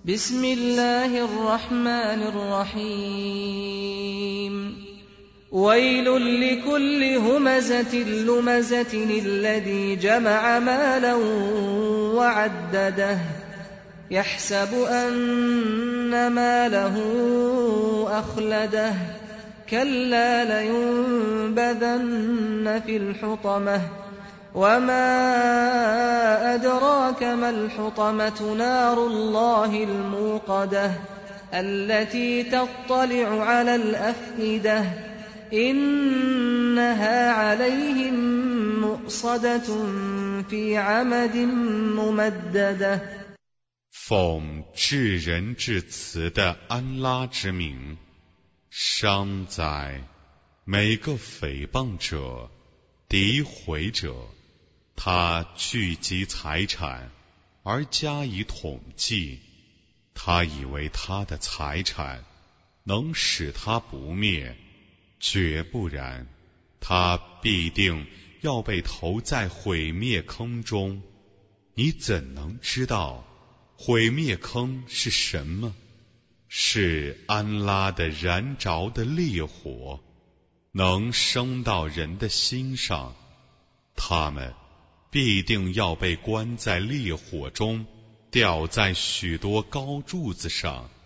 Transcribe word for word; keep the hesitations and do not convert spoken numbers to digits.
بسم الله الرحمن الرحيم ويل لكل همزة لمزة الذي جمع مالا وعدده يحسب أن ماله أخلده كلا لينبذن في الحطمة وما أدراك ما الحطمة نار الله الموقدة التي تطلع على الأفئدة إنها عليهم مؤصدة في عمد ممددة 奉至仁至慈的安拉之名，伤哉！每个诽谤者、诋毁者，他聚集财产而加以统计，他以为他的财产能使他不灭，绝不然，他必定要被投在毁灭坑中。你怎能知道毁灭坑是什么？是安拉的燃着的烈火，能升到人的心上，他们必定要被关在烈火中，吊在许多高柱子上。